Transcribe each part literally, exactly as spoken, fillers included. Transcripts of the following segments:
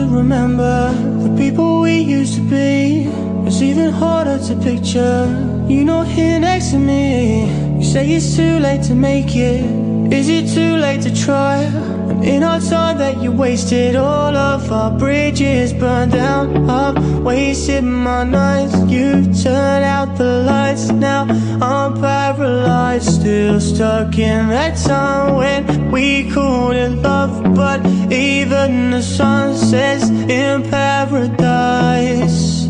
remember the people we used to be. It's even harder to picture you not here next to me. You say it's too late to make it. Is it too late to try? And in our time that you wasted, all of our bridges burned down. I've wasted my nights, you turned out the lights. Now I'm paralyzed, still stuck in that time when we called it love. But even the sun sets in paradise.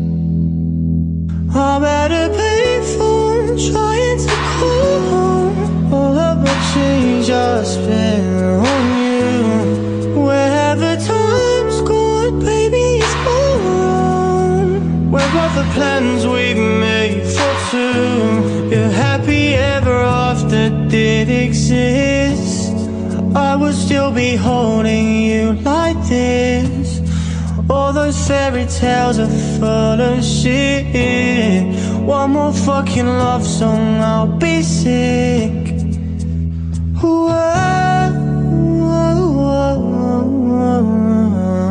I'm at a payphone trying to call home. All of my change I spent on you. Wherever time's gone, baby, it's all wrong. Where are the plans we made for two? If happy ever after did exist, I would still be holding you like this. All those fairy tales are full of shit. One more fucking love song, I'll be sick. Whoa, whoa, whoa, whoa.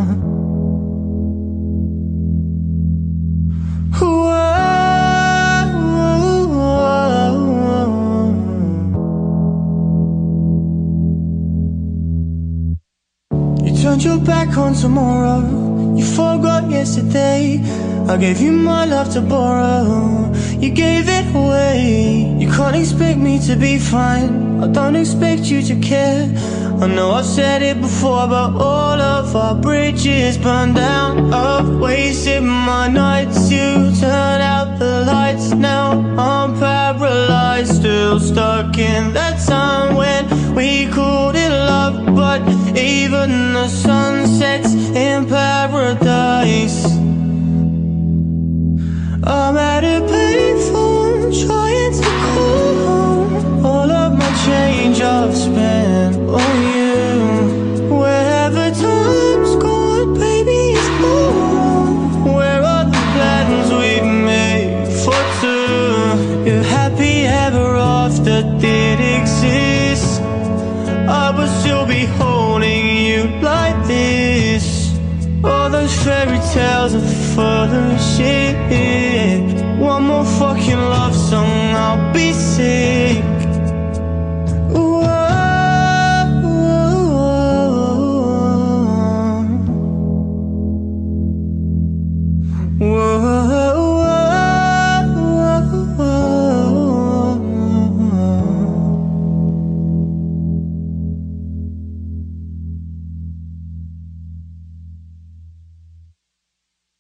Whoa. You turned your back on tomorrow. You forgot yesterday. I gave you my love to borrow. You gave it away. You can't expect me to be fine. I don't expect you to care. I know I've said it before, but all of our bridges burned down. I've wasted my nights, you turned out the lights. Now I'm paralyzed, still stuck in that time when we called it love. But even the sun sets in paradise. I'm at a payphone trying to call home. All of my change I've spent on you. Wherever time's gone, baby, it's all wrong. Where are the plans we made for two? If happy ever after did exist, I would still be holding you like this. All those fairy tales are full of shit. One more fucking love song, I'll be sick. Whoa, whoa, whoa. Whoa.